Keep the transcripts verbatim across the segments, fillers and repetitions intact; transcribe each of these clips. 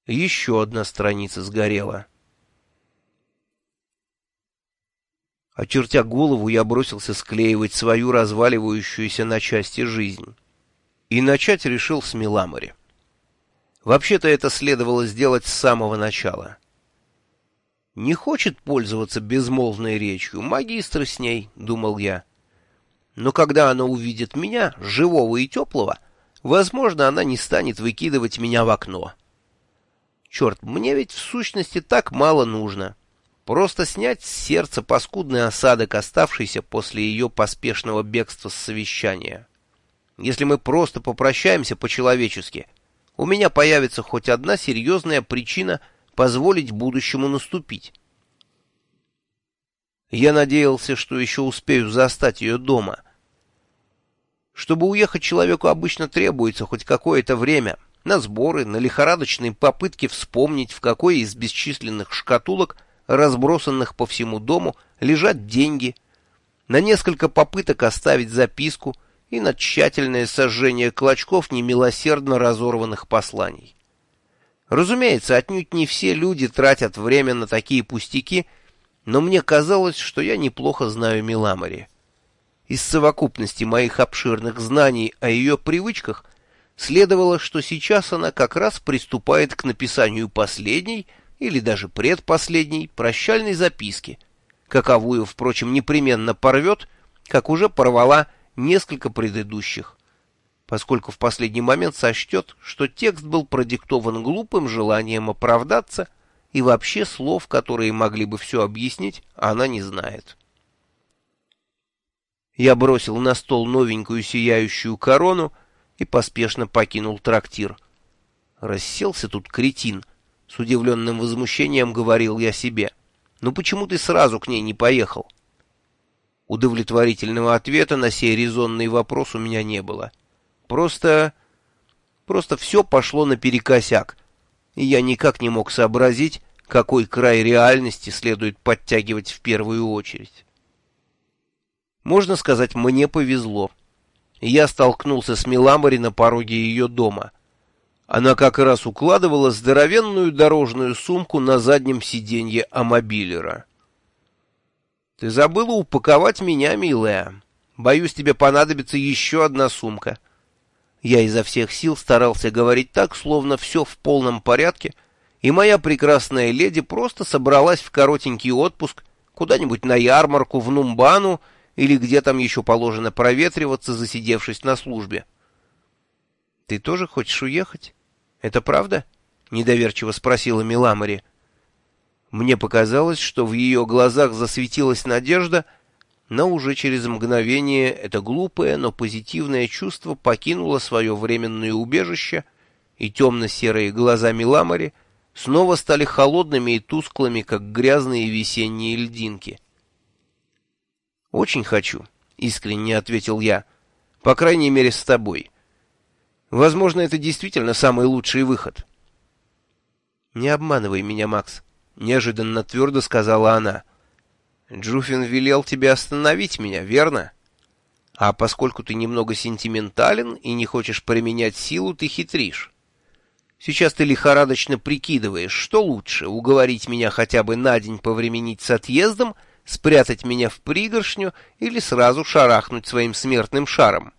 Еще одна страница сгорела. Очертя голову, я бросился склеивать свою разваливающуюся на части жизнь. И начать решил с Миламори. Вообще-то это следовало сделать с самого начала. Не хочет пользоваться безмолвной речью, магистры с ней, — думал я. Но когда она увидит меня, живого и теплого, возможно, она не станет выкидывать меня в окно. Черт, мне ведь в сущности так мало нужно. Просто снять с сердца паскудный осадок, оставшийся после ее поспешного бегства с совещания. Если мы просто попрощаемся по-человечески, у меня появится хоть одна серьезная причина позволить будущему наступить. Я надеялся, что еще успею застать ее дома. Чтобы уехать, человеку обычно требуется хоть какое-то время на сборы, на лихорадочные попытки вспомнить, в какой из бесчисленных шкатулок, разбросанных по всему дому, лежат деньги, на несколько попыток оставить записку и на тщательное сожжение клочков немилосердно разорванных посланий. Разумеется, отнюдь не все люди тратят время на такие пустяки, но мне казалось, что я неплохо знаю Миламори. Из совокупности моих обширных знаний о ее привычках следовало, что сейчас она как раз приступает к написанию последней или даже предпоследней прощальной записки, каковую, впрочем, непременно порвет, как уже порвала несколько предыдущих, поскольку в последний момент сочтет, что текст был продиктован глупым желанием оправдаться, и вообще слов, которые могли бы все объяснить, она не знает. Я бросил на стол новенькую сияющую корону и поспешно покинул трактир. Расселся тут кретин. С удивленным возмущением говорил я себе. «Ну почему ты сразу к ней не поехал?» Удовлетворительного ответа на сей резонный вопрос у меня не было. Просто... просто все пошло наперекосяк, и я никак не мог сообразить, какой край реальности следует подтягивать в первую очередь. Можно сказать, мне повезло. Я столкнулся с Миламори на пороге ее дома. Она как раз укладывала здоровенную дорожную сумку на заднем сиденье амобилера. «Ты забыла упаковать меня, милая. Боюсь, тебе понадобится еще одна сумка». Я изо всех сил старался говорить так, словно все в полном порядке, и моя прекрасная леди просто собралась в коротенький отпуск куда-нибудь на ярмарку в Нумбану или где там еще положено проветриваться, засидевшись на службе. «Ты тоже хочешь уехать? Это правда?» — недоверчиво спросила Миламори. Мне показалось, что в ее глазах засветилась надежда, но уже через мгновение это глупое, но позитивное чувство покинуло свое временное убежище, и темно-серые глаза Миламори снова стали холодными и тусклыми, как грязные весенние льдинки. «Очень хочу», — искренне ответил я, — «по крайней мере, с тобой. Возможно, это действительно самый лучший выход». «Не обманывай меня, Макс», — неожиданно твердо сказала она. «Джуфин велел тебе остановить меня, верно? А поскольку ты немного сентиментален и не хочешь применять силу, ты хитришь. Сейчас ты лихорадочно прикидываешь, что лучше — уговорить меня хотя бы на день повременить с отъездом, спрятать меня в пригоршню или сразу шарахнуть своим смертным шаром».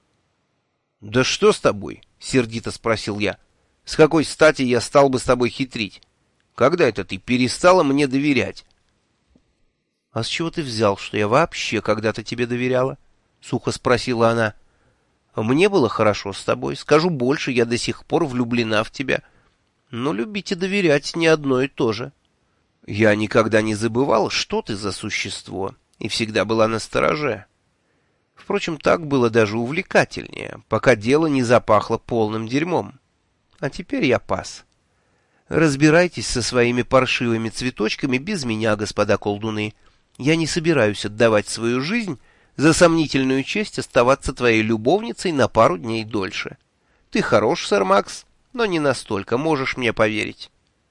«Да что с тобой?» — сердито спросил я. «С какой стати я стал бы с тобой хитрить? Когда это ты перестала мне доверять?» «А с чего ты взял, что я вообще когда-то тебе доверяла?» — сухо спросила она. «Мне было хорошо с тобой. Скажу больше, я до сих пор влюблена в тебя. Но любить и доверять не одно и то же. Я никогда не забывал, что ты за существо, и всегда была настороже. Впрочем, так было даже увлекательнее, пока дело не запахло полным дерьмом. А теперь я пас. Разбирайтесь со своими паршивыми цветочками без меня, господа колдуны. Я не собираюсь отдавать свою жизнь за сомнительную честь оставаться твоей любовницей на пару дней дольше. Ты хорош, сэр Макс, но не настолько, можешь мне поверить».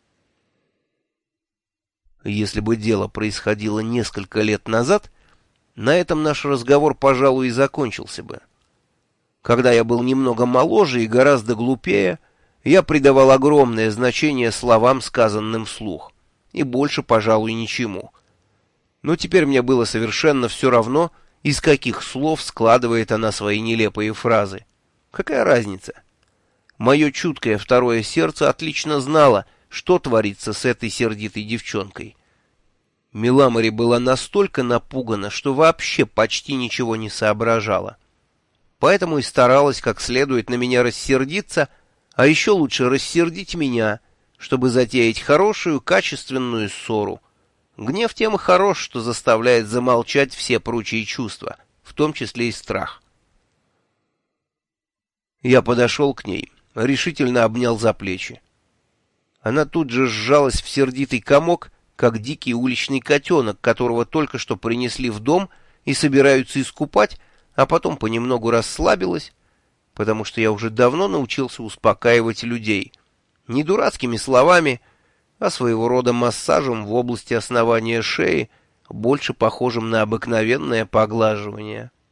Если бы дело происходило несколько лет назад, на этом наш разговор, пожалуй, и закончился бы. Когда я был немного моложе и гораздо глупее, Я придавал огромное значение словам, сказанным вслух, и больше, пожалуй, ничему. Но теперь мне было совершенно все равно, из каких слов складывает она свои нелепые фразы. Какая разница? Мое чуткое второе сердце отлично знало, что творится с этой сердитой девчонкой. Миламори была настолько напугана, что вообще почти ничего не соображала. Поэтому и старалась как следует на меня рассердиться, а еще лучше рассердить меня, чтобы затеять хорошую, качественную ссору. Гнев тем и хорош, что заставляет замолчать все прочие чувства, в том числе и страх. Я подошел к ней, решительно обнял за плечи. Она тут же сжалась в сердитый комок, как дикий уличный котенок, которого только что принесли в дом и собираются искупать, а потом понемногу расслабилась, потому что я уже давно научился успокаивать людей. Не дурацкими словами, а своего рода массажем в области основания шеи, больше похожим на обыкновенное поглаживание.